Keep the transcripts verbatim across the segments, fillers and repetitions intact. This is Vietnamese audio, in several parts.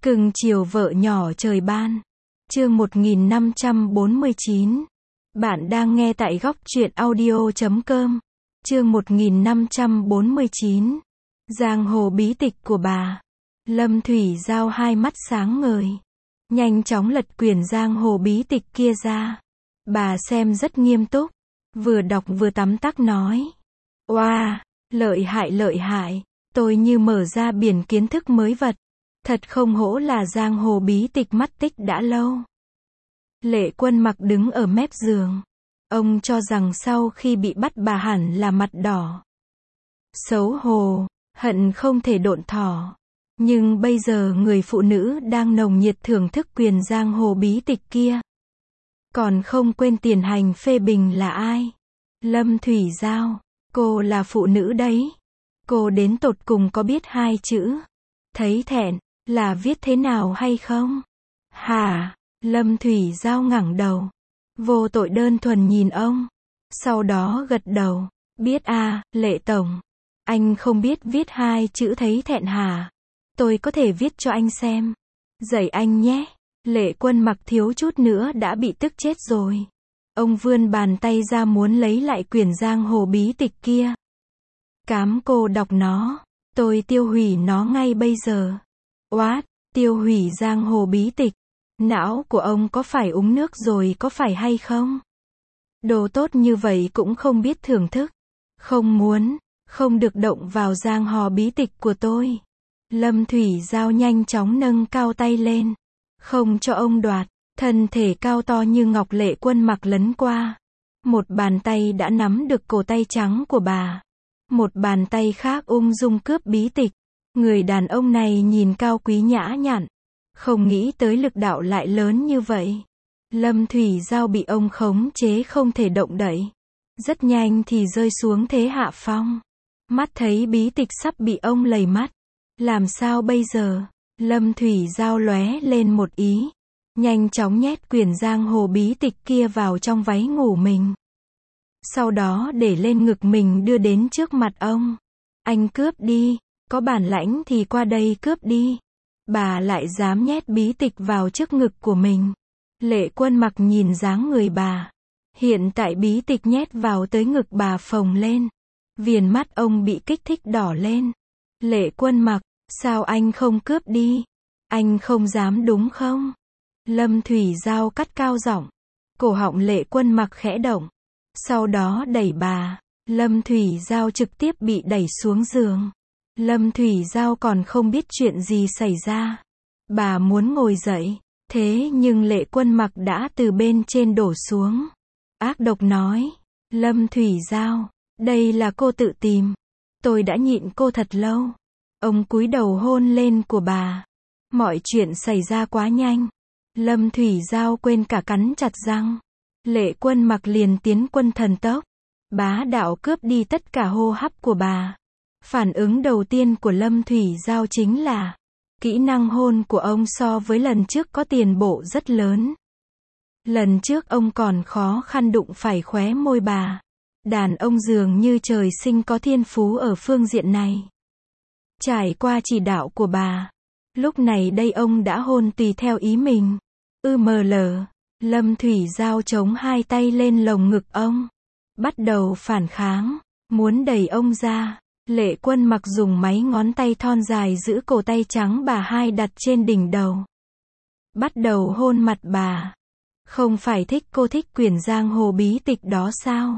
Cưng chiều vợ nhỏ trời ban. Chương một nghìn năm trăm bốn mươi chín. Bạn đang nghe tại góc truyện audio chấm com. Chương một nghìn năm trăm bốn mươi chín. Giang hồ bí tịch của bà. Lâm Thủy Giao hai mắt sáng ngời, nhanh chóng lật quyển giang hồ bí tịch kia ra. Bà xem rất nghiêm túc, vừa đọc vừa tấm tắc nói: "Oa, wow, lợi hại lợi hại, tôi như mở ra biển kiến thức mới vật. Thật không hổ là giang hồ bí tịch mắt tích đã lâu." Lệ Quân Mặc đứng ở mép giường. Ông cho rằng sau khi bị bắt bà hẳn là mặt đỏ, xấu hổ, hận không thể độn thỏ. Nhưng bây giờ người phụ nữ đang nồng nhiệt thưởng thức quyền giang hồ bí tịch kia, còn không quên tiền hành phê bình là ai? Lâm Thủy Giao. Cô là phụ nữ đấy. Cô đến tột cùng có biết hai chữ thấy thẹn là viết thế nào hay không? Hả? Lâm Thủy Giao ngẩng đầu, vô tội đơn thuần nhìn ông, sau đó gật đầu. Biết à, Lệ Tổng. Anh không biết viết hai chữ thấy thẹn hả? Tôi có thể viết cho anh xem. Dạy anh nhé. Lệ Quân Mặc thiếu chút nữa đã bị tức chết rồi. Ông vươn bàn tay ra muốn lấy lại quyển giang hồ bí tịch kia. Cám cô đọc nó. Tôi tiêu hủy nó ngay bây giờ. Oát, tiêu hủy giang hồ bí tịch. Não của ông có phải uống nước rồi có phải hay không? Đồ tốt như vậy cũng không biết thưởng thức. Không muốn, không được động vào giang hồ bí tịch của tôi. Lâm Thủy Giao nhanh chóng nâng cao tay lên, không cho ông đoạt. Thân thể cao to như ngọc Lệ Quân Mặc lấn qua. Một bàn tay đã nắm được cổ tay trắng của bà. Một bàn tay khác ung dung cướp bí tịch. Người đàn ông này nhìn cao quý nhã nhặn, không nghĩ tới lực đạo lại lớn như vậy. Lâm Thủy Giao bị ông khống chế không thể động đậy. Rất nhanh thì rơi xuống thế hạ phong. Mắt thấy bí tịch sắp bị ông lầy mắt. Làm sao bây giờ? Lâm Thủy Giao lóe lên một ý. Nhanh chóng nhét quyển giang hồ bí tịch kia vào trong váy ngủ mình. Sau đó để lên ngực mình đưa đến trước mặt ông. Anh cướp đi, có bản lãnh thì qua đây cướp đi. Bà lại dám nhét bí tịch vào trước ngực của mình. Lệ Quân Mặc nhìn dáng người bà. Hiện tại bí tịch nhét vào tới ngực bà phồng lên. Viền mắt ông bị kích thích đỏ lên. Lệ Quân Mặc, sao anh không cướp đi? Anh không dám đúng không? Lâm Thủy Giao cắt cao giọng. Cổ họng Lệ Quân Mặc khẽ động. Sau đó đẩy bà. Lâm Thủy Giao trực tiếp bị đẩy xuống giường. Lâm Thủy Giao còn không biết chuyện gì xảy ra. Bà muốn ngồi dậy, thế nhưng Lệ Quân Mặc đã từ bên trên đổ xuống. Ác độc nói: Lâm Thủy Giao, đây là cô tự tìm. Tôi đã nhịn cô thật lâu. Ông cúi đầu hôn lên của bà. Mọi chuyện xảy ra quá nhanh. Lâm Thủy Giao quên cả cắn chặt răng. Lệ Quân Mặc liền tiến quân thần tốc, bá đạo cướp đi tất cả hô hấp của bà. Phản ứng đầu tiên của Lâm Thủy Giao chính là kỹ năng hôn của ông so với lần trước có tiền bộ rất lớn. Lần trước ông còn khó khăn đụng phải khóe môi bà. Đàn ông dường như trời sinh có thiên phú ở phương diện này. Trải qua chỉ đạo của bà, lúc này đây ông đã hôn tùy theo ý mình. Ư mờ lờ, Lâm Thủy Giao chống hai tay lên lồng ngực ông, bắt đầu phản kháng, muốn đẩy ông ra. Lệ Quân Mặc dùng mấy ngón tay thon dài giữ cổ tay trắng bà hai đặt trên đỉnh đầu. Bắt đầu hôn mặt bà. Không phải thích cô thích quyển giang hồ bí tịch đó sao?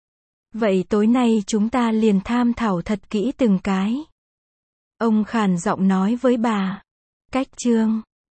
Vậy tối nay chúng ta liền tham thảo thật kỹ từng cái. Ông khàn giọng nói với bà. Cách chương.